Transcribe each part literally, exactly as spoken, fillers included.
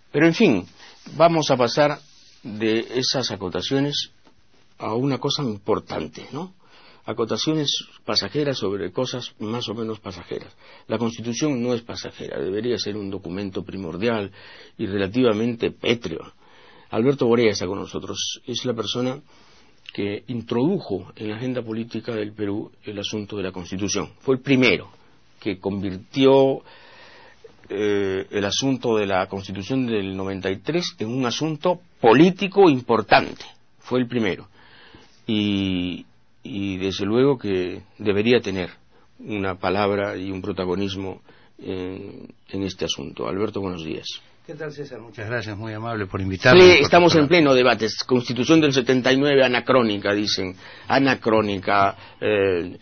Pero en fin, vamos a pasar de esas acotaciones a una cosa importante, ¿no? Acotaciones pasajeras sobre cosas más o menos pasajeras. La Constitución no es pasajera, debería ser un documento primordial y relativamente pétreo. Alberto Borea está con nosotros, es la persona que introdujo en la agenda política del Perú el asunto de la Constitución. Fue el primero que convirtió eh, el asunto de la Constitución del noventa y tres en un asunto político importante. Fue el primero. Y, y desde luego que debería tener una palabra y un protagonismo en, en este asunto. Alberto, buenos días. ¿Qué tal, César? Muchas gracias, muy amable por invitarme. Sí, estamos en pleno debate. Constitución del setenta y nueve anacrónica, dicen. Anacrónica, eh,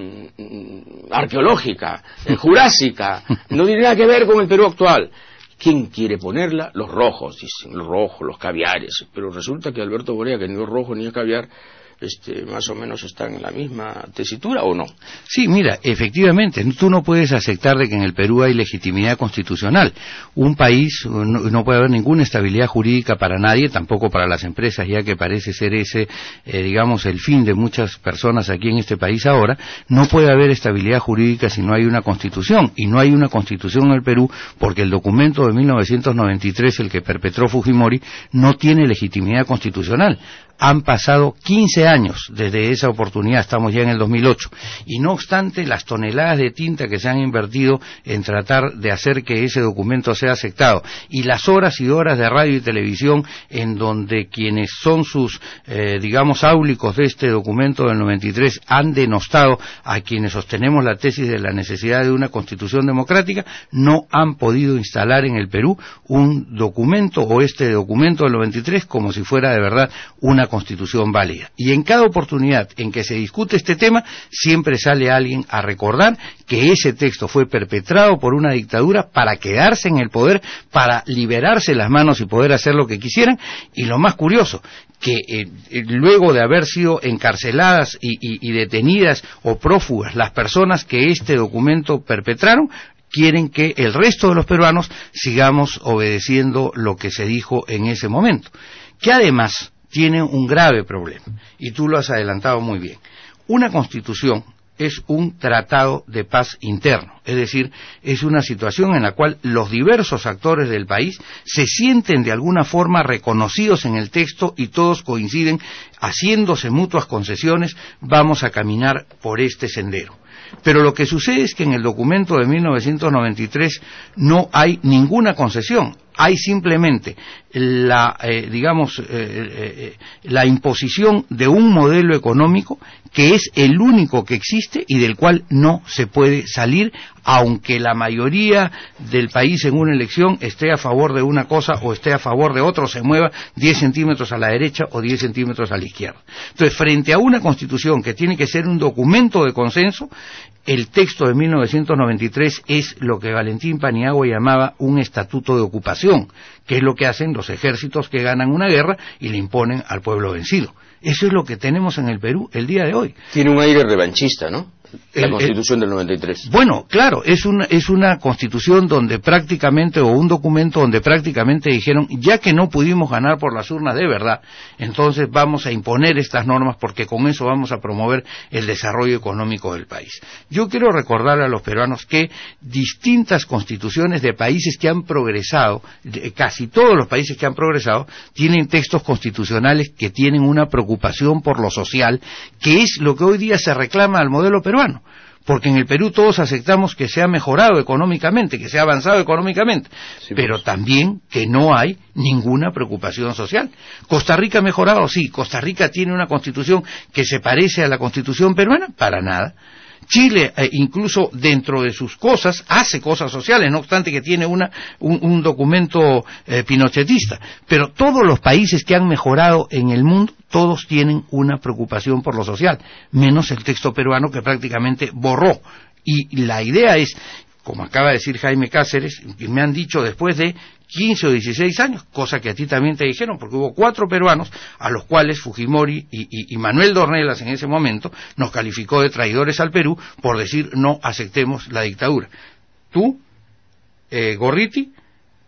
mm, arqueológica, eh, jurásica. No tiene nada que ver con el Perú actual. ¿Quién quiere ponerla? Los rojos, dicen. Los rojos, los caviares. Pero resulta que Alberto Borea, que ni es rojo ni es caviar, Este, más o menos están en la misma tesitura, ¿o no? Sí, mira, efectivamente, tú no puedes aceptar de que en el Perú hay legitimidad constitucional. Un país, no, no puede haber ninguna estabilidad jurídica para nadie, tampoco para las empresas, ya que parece ser ese, eh, digamos, el fin de muchas personas aquí en este país ahora. No puede haber estabilidad jurídica si no hay una constitución, y no hay una constitución en el Perú porque el documento de mil novecientos noventa y tres, el que perpetró Fujimori, no tiene legitimidad constitucional. Han pasado quince años desde esa oportunidad, estamos ya en el dos mil ocho, y no obstante las toneladas de tinta que se han invertido en tratar de hacer que ese documento sea aceptado, y las horas y horas de radio y televisión en donde quienes son sus, eh, digamos, áulicos de este documento del noventa y tres han denostado a quienes sostenemos la tesis de la necesidad de una constitución democrática, no han podido instalar en el Perú un documento o este documento del noventa y tres como si fuera de verdad una constitución válida. Y en cada oportunidad en que se discute este tema, siempre sale alguien a recordar que ese texto fue perpetrado por una dictadura para quedarse en el poder, para liberarse las manos y poder hacer lo que quisieran, y lo más curioso, que eh, luego de haber sido encarceladas y, y, y detenidas o prófugas las personas que este documento perpetraron, quieren que el resto de los peruanos sigamos obedeciendo lo que se dijo en ese momento, que además tiene un grave problema, y tú lo has adelantado muy bien. Una constitución es un tratado de paz interno, es decir, es una situación en la cual los diversos actores del país se sienten de alguna forma reconocidos en el texto y todos coinciden, haciéndose mutuas concesiones, vamos a caminar por este sendero. Pero lo que sucede es que en el documento de mil novecientos noventa y tres no hay ninguna concesión, hay simplemente la, eh, digamos, eh, eh, la imposición de un modelo económico que es el único que existe y del cual no se puede salir, aunque la mayoría del país en una elección esté a favor de una cosa o esté a favor de otra, o se mueva diez centímetros a la derecha o diez centímetros a la izquierda. Entonces, frente a una constitución que tiene que ser un documento de consenso, el texto de mil novecientos noventa y tres es lo que Valentín Paniagua llamaba un estatuto de ocupación, que es lo que hacen los ejércitos que ganan una guerra y le imponen al pueblo vencido. Eso es lo que tenemos en el Perú el día de hoy. Tiene un aire revanchista, ¿no? La el, Constitución el, del noventa y tres. Bueno, claro, es una, es una Constitución donde prácticamente, o un documento donde prácticamente dijeron, ya que no pudimos ganar por las urnas de verdad, entonces vamos a imponer estas normas porque con eso vamos a promover el desarrollo económico del país. Yo quiero recordar a los peruanos que distintas constituciones de países que han progresado, de, casi todos los países que han progresado, tienen textos constitucionales que tienen una preocupación por lo social, que es lo que hoy día se reclama al modelo peruano. Porque en el Perú todos aceptamos que se ha mejorado económicamente, que se ha avanzado económicamente, sí, pero pues. También que no hay ninguna preocupación social. ¿Costa Rica ha mejorado? Sí. ¿Costa Rica tiene una constitución que se parece a la constitución peruana? Para nada. Chile, eh, incluso dentro de sus cosas, hace cosas sociales, no obstante que tiene una, un, un documento eh, pinochetista. Pero todos los países que han mejorado en el mundo, todos tienen una preocupación por lo social, menos el texto peruano que prácticamente borró. Y la idea es, como acaba de decir Jaime Cáceres, que me han dicho después de quince o dieciséis años, cosa que a ti también te dijeron, porque hubo cuatro peruanos a los cuales Fujimori y, y, y Manuel Dornelas en ese momento nos calificó de traidores al Perú por decir no aceptemos la dictadura. Tú, eh, Gorriti,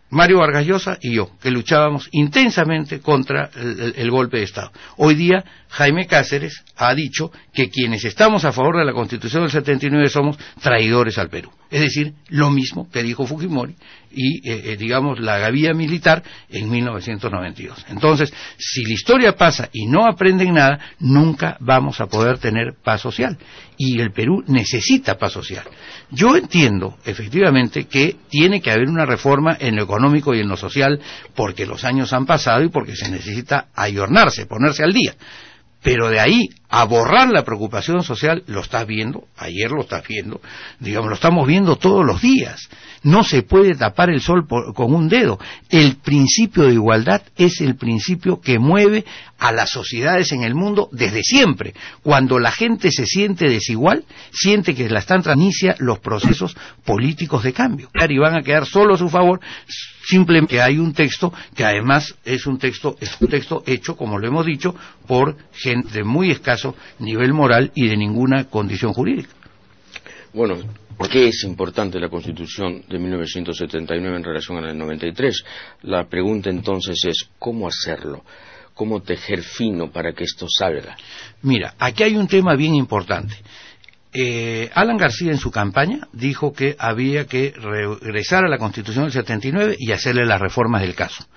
Mario Vargas Llosa y yo, que luchábamos intensamente contra el, el, el golpe de Estado. Hoy día, Jaime Cáceres ha dicho que quienes estamos a favor de la Constitución del setenta y nueve somos traidores al Perú. Es decir, lo mismo que dijo Fujimori y, eh, eh, digamos, la gavilla militar en mil novecientos noventa y dos. Entonces, si la historia pasa y no aprenden nada, nunca vamos a poder tener paz social. Y el Perú necesita paz social. Yo entiendo, efectivamente, que tiene que haber una reforma en lo económico y en lo social, porque los años han pasado y porque se necesita ayornarse, ponerse al día. Pero de ahí a borrar la preocupación social, lo estás viendo, ayer lo estás viendo, digamos, lo estamos viendo todos los días. No se puede tapar el sol por, con un dedo. El principio de igualdad es el principio que mueve a las sociedades en el mundo desde siempre. Cuando la gente se siente desigual, siente que la están inicia los procesos políticos de cambio. Y van a quedar solo a su favor, simplemente hay un texto que además es un texto, es un texto hecho, como lo hemos dicho, por gente de muy escaso nivel moral y de ninguna condición jurídica. Bueno, ¿por qué es importante la Constitución de mil novecientos setenta y nueve en relación a la del noventa y tres? La pregunta entonces es, ¿cómo hacerlo? ¿Cómo tejer fino para que esto salga? Mira, aquí hay un tema bien importante. Eh, Alan García en su campaña dijo que había que regresar a la Constitución del setenta y nueve y hacerle las reformas del caso.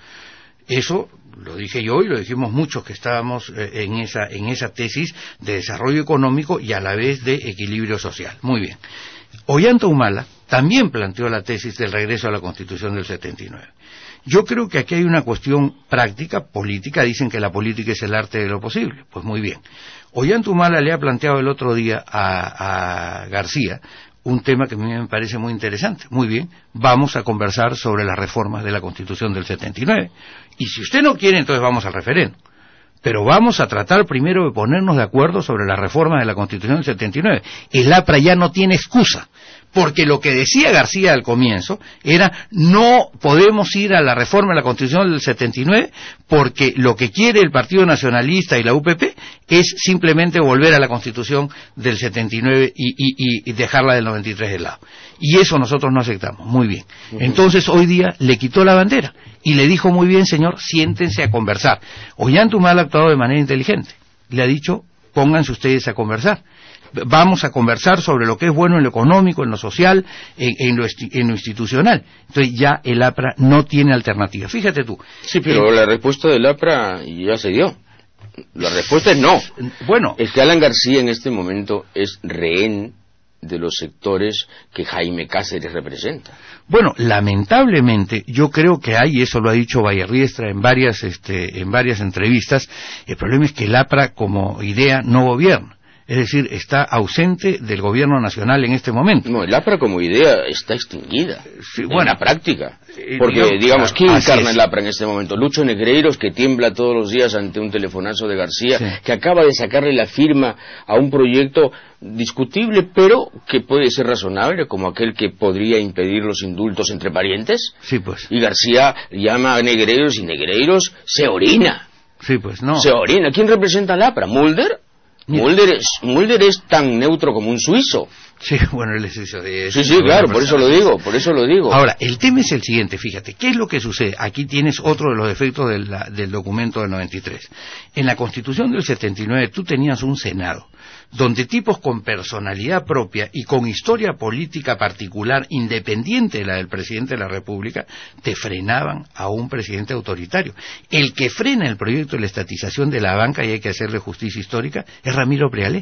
Eso lo dije yo y lo dijimos muchos que estábamos eh, en esa en esa tesis de desarrollo económico y a la vez de equilibrio social. Muy bien. Ollanta Humala también planteó la tesis del regreso a la Constitución del setenta y nueve. Yo creo que aquí hay una cuestión práctica, política. Dicen que la política es el arte de lo posible. Pues muy bien. Ollanta Humala le ha planteado el otro día a, a García un tema que a mí me parece muy interesante. Muy bien, vamos a conversar sobre las reformas de la Constitución del setenta y nueve. Y si usted no quiere, entonces vamos al referendo. Pero vamos a tratar primero de ponernos de acuerdo sobre las reformas de la Constitución del setenta y nueve. El APRA ya no tiene excusa, porque lo que decía García al comienzo era no podemos ir a la reforma de la Constitución del setenta y nueve porque lo que quiere el Partido Nacionalista y la U P P es simplemente volver a la Constitución del setenta y nueve y, y, y dejarla del noventa y tres de lado. Y eso nosotros no aceptamos. Muy bien. Entonces hoy día le quitó la bandera y le dijo, muy bien señor, siéntense a conversar. Ollanta Humala ha actuado de manera inteligente. Le ha dicho, pónganse ustedes a conversar. Vamos a conversar sobre lo que es bueno en lo económico, en lo social, en, en, lo, en lo institucional. Entonces ya el APRA no tiene alternativa. Fíjate tú. Sí, pero eh, la respuesta del APRA ya se dio. La respuesta es no. Bueno. Es que Alan García en este momento es rehén de los sectores que Jaime Cáceres representa. Bueno, lamentablemente yo creo que hay, eso lo ha dicho Vallerriestra en varias, este, en varias entrevistas, el problema es que el APRA como idea no gobierna. Es decir, está ausente del gobierno nacional en este momento. No, el APRA como idea está extinguida, sí, en bueno, la práctica. Porque, digamos, digamos ¿quién encarna el APRA en este momento? Lucho Negreiros, que tiembla todos los días ante un telefonazo de García, sí, que acaba de sacarle la firma a un proyecto discutible, pero que puede ser razonable, como aquel que podría impedir los indultos entre parientes. Sí, pues. Y García llama a Negreiros y Negreiros se orina. Sí, pues, no. Se orina. ¿Quién representa al APRA? ¿Mulder? Mulder es, Mulder es tan neutro como un suizo. Sí, bueno, él es eso de... Sí, sí, claro, por eso lo digo, por eso lo digo. Ahora, el tema es el siguiente, fíjate, ¿qué es lo que sucede? Aquí tienes otro de los efectos del, del documento del noventa y tres. En la Constitución del setenta y nueve tú tenías un Senado, donde tipos con personalidad propia y con historia política particular, independiente de la del presidente de la República, te frenaban a un presidente autoritario. El que frena el proyecto de la estatización de la banca, y hay que hacerle justicia histórica, es Ramiro Prealé,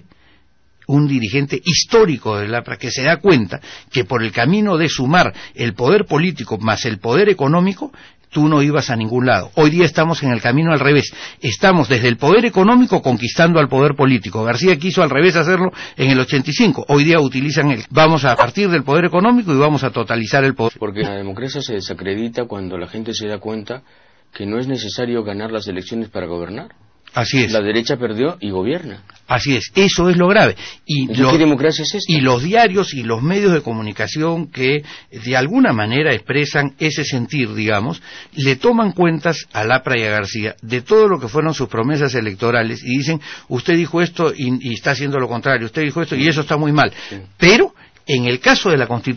un dirigente histórico del APRA que se da cuenta que por el camino de sumar el poder político más el poder económico, tú no ibas a ningún lado. Hoy día estamos en el camino al revés. Estamos desde el poder económico conquistando al poder político. García quiso al revés hacerlo en el ochenta y cinco. Hoy día utilizan el... Vamos a partir del poder económico y vamos a totalizar el poder. Porque la democracia se desacredita cuando la gente se da cuenta que no es necesario ganar las elecciones para gobernar. Así es. La derecha perdió y gobierna. Así es, eso es lo grave. Y lo, ¿qué democracia es esta? Y los diarios y los medios de comunicación que de alguna manera expresan ese sentir, digamos, le toman cuentas al APRA y a García de todo lo que fueron sus promesas electorales y dicen, usted dijo esto y, y está haciendo lo contrario, usted dijo esto y eso está muy mal. Sí. Pero en el caso de la Constitución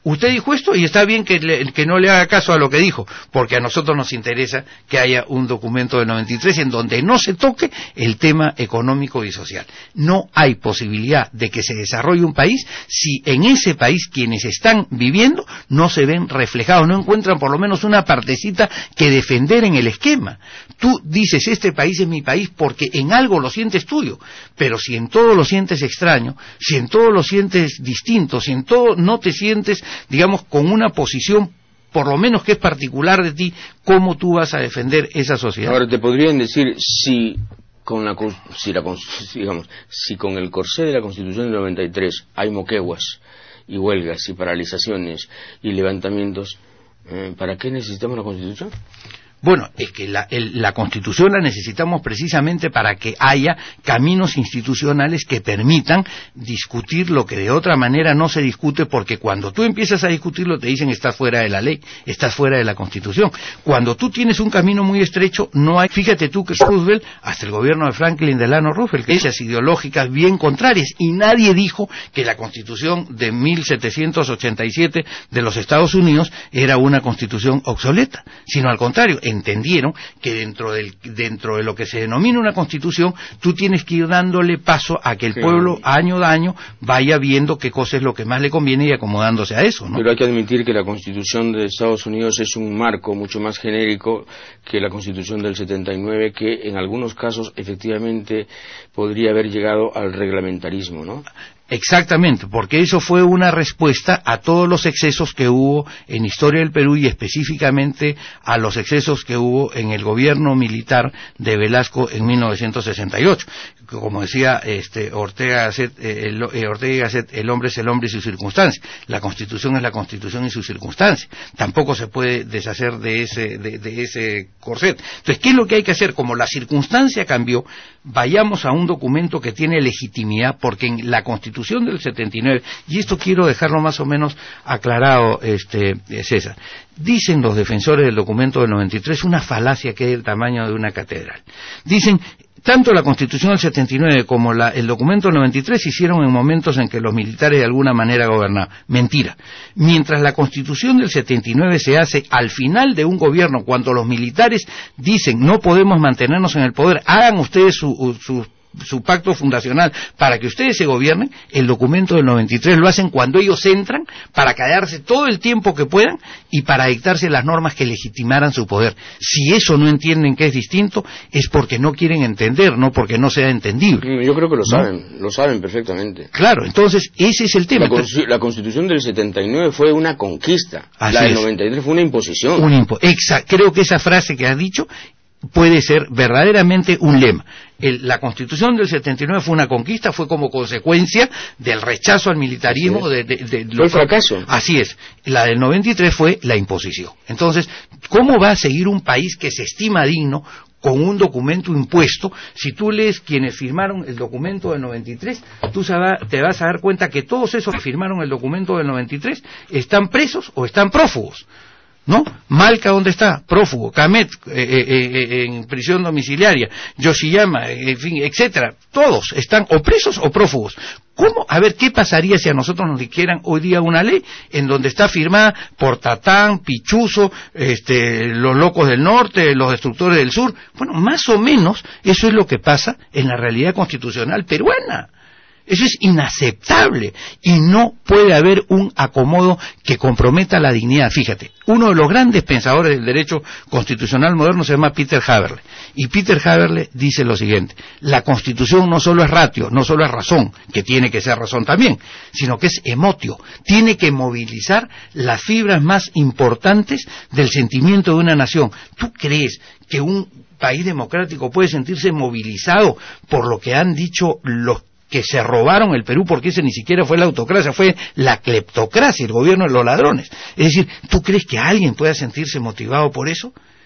Usted dijo esto y está bien que, le, que no le haga caso a lo que dijo, porque a nosotros nos interesa que haya un documento del noventa y tres en donde no se toque el tema económico y social. No hay posibilidad de que se desarrolle un país si en ese país quienes están viviendo no se ven reflejados, no encuentran por lo menos una partecita que defender en el esquema. Tú dices, este país es mi país porque en algo lo sientes tuyo, pero si en todo lo sientes extraño, si en todo lo sientes distinto, si en todo no te sientes, digamos, con una posición por lo menos que es particular de ti, ¿cómo tú vas a defender esa sociedad? Ahora, te podrían decir, si con la, si la digamos, si con el corsé de la Constitución del noventa y tres hay moqueguas y huelgas y paralizaciones y levantamientos, eh, ¿para qué necesitamos la Constitución? Bueno, es que la, el, la Constitución la necesitamos precisamente para que haya caminos institucionales que permitan discutir lo que de otra manera no se discute, porque cuando tú empiezas a discutirlo te dicen estás fuera de la ley, estás fuera de la Constitución. Cuando tú tienes un camino muy estrecho, no hay, fíjate tú que Roosevelt, hasta el gobierno de Franklin Delano Roosevelt, que esas ideológicas bien contrarias, y nadie dijo que la Constitución de mil setecientos ochenta y siete de los Estados Unidos era una Constitución obsoleta, sino al contrario, entendieron que dentro del dentro de lo que se denomina una Constitución, tú tienes que ir dándole paso a que el sí. pueblo año a año vaya viendo qué cosa es lo que más le conviene y acomodándose a eso, ¿no? Pero hay que admitir que la Constitución de Estados Unidos es un marco mucho más genérico que la Constitución del setenta y nueve, que en algunos casos efectivamente podría haber llegado al reglamentarismo, ¿no? Exactamente, porque eso fue una respuesta a todos los excesos que hubo en historia del Perú y específicamente a los excesos que hubo en el gobierno militar de Velasco en mil novecientos sesenta y ocho. Como decía este, Ortega Gasset, eh, el, eh, Ortega Gasset, el hombre es el hombre y sus circunstancias. La Constitución es la Constitución y sus circunstancias. Tampoco se puede deshacer de ese, de, de ese corset. Entonces, ¿qué es lo que hay que hacer? Como la circunstancia cambió, vayamos a un documento que tiene legitimidad, porque en la Constitución del setenta y nueve, y esto quiero dejarlo más o menos aclarado, este, César, dicen los defensores del documento del noventa y tres una falacia que es del tamaño de una catedral. Dicen, tanto la Constitución del setenta y nueve como la, el documento del noventa y tres se hicieron en momentos en que los militares de alguna manera gobernaban. Mentira. Mientras la Constitución del setenta y nueve se hace al final de un gobierno, cuando los militares dicen no podemos mantenernos en el poder, hagan ustedes su, su su pacto fundacional para que ustedes se gobiernen, el documento del noventa y tres lo hacen cuando ellos entran para quedarse todo el tiempo que puedan y para dictarse las normas que legitimaran su poder. Si eso no entienden que es distinto, es porque no quieren entender, no porque no sea entendible. Yo creo que lo ¿no? saben, lo saben perfectamente. Claro, entonces ese es el tema. La, Constitu- la Constitución del setenta y nueve fue una conquista, Así la del es. noventa y tres fue una imposición. Un impo- Exa- creo que esa frase que has dicho puede ser verdaderamente un lema. El, la Constitución del setenta y nueve fue una conquista, fue como consecuencia del rechazo al militarismo. De, de, de, de fue el fracaso. Así es. La del noventa y tres fue la imposición. Entonces, ¿cómo va a seguir un país que se estima digno con un documento impuesto? Si tú lees quienes firmaron el documento del noventa y tres, tú te vas a dar cuenta que todos esos que firmaron el documento del noventa y tres están presos o están prófugos, ¿no? Malca, ¿dónde está? Prófugo. Camet, eh, eh, eh, en prisión domiciliaria. Yoshiyama, en fin, etcétera. Todos están o presos o prófugos. ¿Cómo? A ver, ¿qué pasaría si a nosotros nos dijeran hoy día una ley en donde está firmada por Tatán, Pichuzo, este, los locos del norte, los destructores del sur? Bueno, más o menos eso es lo que pasa en la realidad constitucional peruana. Eso es inaceptable y no puede haber un acomodo que comprometa la dignidad. Fíjate, uno de los grandes pensadores del derecho constitucional moderno se llama Peter Haberle, y Peter Haberle dice lo siguiente: la Constitución no solo es ratio, no solo es razón, que tiene que ser razón también, sino que es emotio, tiene que movilizar las fibras más importantes del sentimiento de una nación. ¿Tú crees que un país democrático puede sentirse movilizado por lo que han dicho los que se robaron el Perú? Porque ese ni siquiera fue la autocracia, fue la cleptocracia, el gobierno de los ladrones. Es decir, ¿tú crees que alguien pueda sentirse motivado por eso?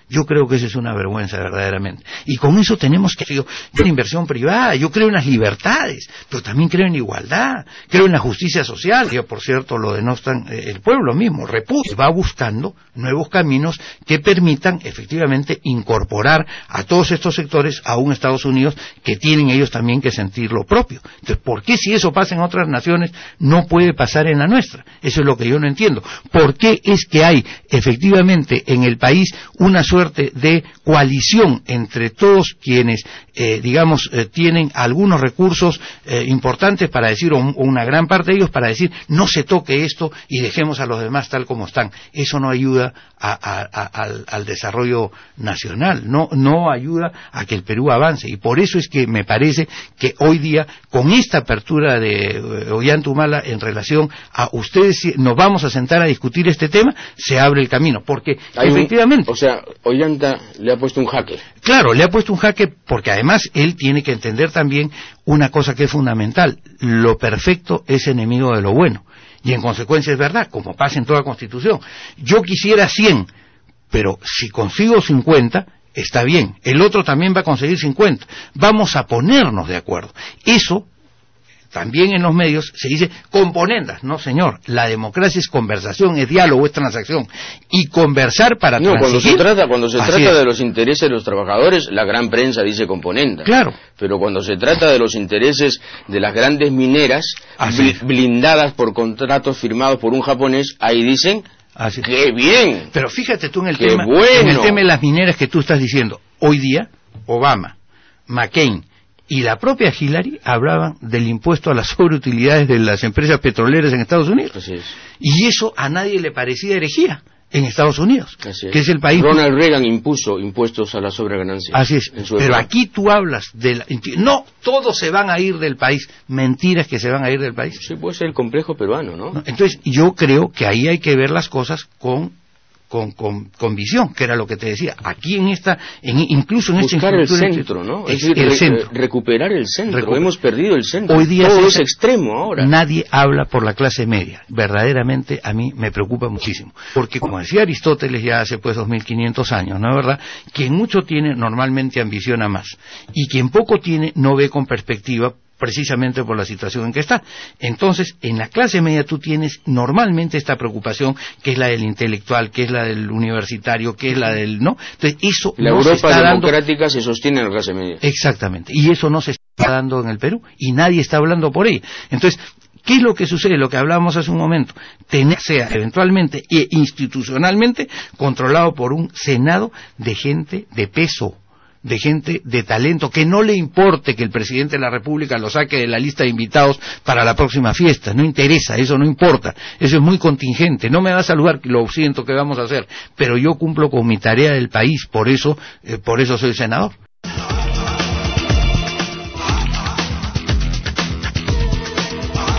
Yo creo que eso es una vergüenza verdaderamente. Y con eso tenemos que hacer una inversión privada. Yo creo en las libertades, pero también creo en igualdad, creo en la justicia social, que por cierto lo denostan eh, el pueblo mismo, repudia, va buscando nuevos caminos que permitan efectivamente incorporar a todos estos sectores a un Estados Unidos que tienen ellos también que sentir lo propio. Entonces, ¿por qué si eso pasa en otras naciones no puede pasar en la nuestra? Eso es lo que yo no entiendo. ¿Por qué es que hay efectivamente en el país una suerte de coalición entre todos quienes, eh, digamos, eh, tienen algunos recursos eh, importantes para decir, o, o una gran parte de ellos para decir, no se toque esto y dejemos a los demás tal como están? Eso no ayuda a, a, a, al, al desarrollo nacional, no, no ayuda a que el Perú avance, y por eso es que me parece que hoy día, con esta apertura de eh, Ollantumala en relación a ustedes, si nos vamos a sentar a discutir este tema, se abre el camino, porque Hay efectivamente... Un, o sea, Ollanta le ha puesto un jaque. Claro, le ha puesto un jaque porque además él tiene que entender también una cosa que es fundamental: lo perfecto es enemigo de lo bueno, y en consecuencia es verdad, como pasa en toda constitución. Yo quisiera cien, pero si consigo cincuenta, está bien, el otro también va a conseguir cincuenta, vamos a ponernos de acuerdo. Eso también en los medios se dice componendas. No, señor, la democracia es conversación, es diálogo, es transacción, y conversar para no, transigir. cuando se trata, cuando se trata es. de los intereses de los trabajadores, la gran prensa dice componendas. Claro. Pero cuando se trata de los intereses de las grandes mineras, bl blindadas por contratos firmados por un japonés, ahí dicen, Así. ¡qué bien! Pero fíjate tú en el ¡Qué tema, bueno! en el tema de las mineras que tú estás diciendo. Hoy día, Obama, McCain y la propia Hillary hablaban del impuesto a las sobreutilidades de las empresas petroleras en Estados Unidos. Así es. Y eso a nadie le parecía herejía en Estados Unidos, Así es. que es el país... Ronald Reagan impuso impuestos a la sobreganancia. Así es, pero época. aquí tú hablas de la... No, todos se van a ir del país. Mentiras que se van a ir del país. Sí, puede ser el complejo peruano, ¿no? Entonces, yo creo que ahí hay que ver las cosas con... Con, con, con visión, que era lo que te decía. Aquí en esta, en, incluso en Buscar esta el centro, ¿no? Es decir, el re, centro. recuperar el centro. Recuper... Hemos perdido el centro. Hoy día todo es extremo ahora. Nadie habla por la clase media. Verdaderamente a mí me preocupa muchísimo. Porque como decía Aristóteles ya hace pues dos mil quinientos años, ¿no es verdad? Quien mucho tiene normalmente ambiciona más. Y quien poco tiene no ve con perspectiva, precisamente por la situación en que está. Entonces, en la clase media tú tienes normalmente esta preocupación, que es la del intelectual, que es la del universitario, que es la del... ¿no? Entonces, eso la no Europa se está democrática dando... se sostiene en la clase media. Exactamente, y eso no se está dando en el Perú, y nadie está hablando por ella. Entonces, ¿qué es lo que sucede? Lo que hablábamos hace un momento, tener, sea eventualmente e institucionalmente controlado por un Senado de gente de peso, de gente de talento, que no le importe que el presidente de la República lo saque de la lista de invitados para la próxima fiesta, no interesa, eso no importa, eso es muy contingente, no me va a saludar, lo siento que vamos a hacer, pero yo cumplo con mi tarea del país, por eso, eh, por eso soy senador.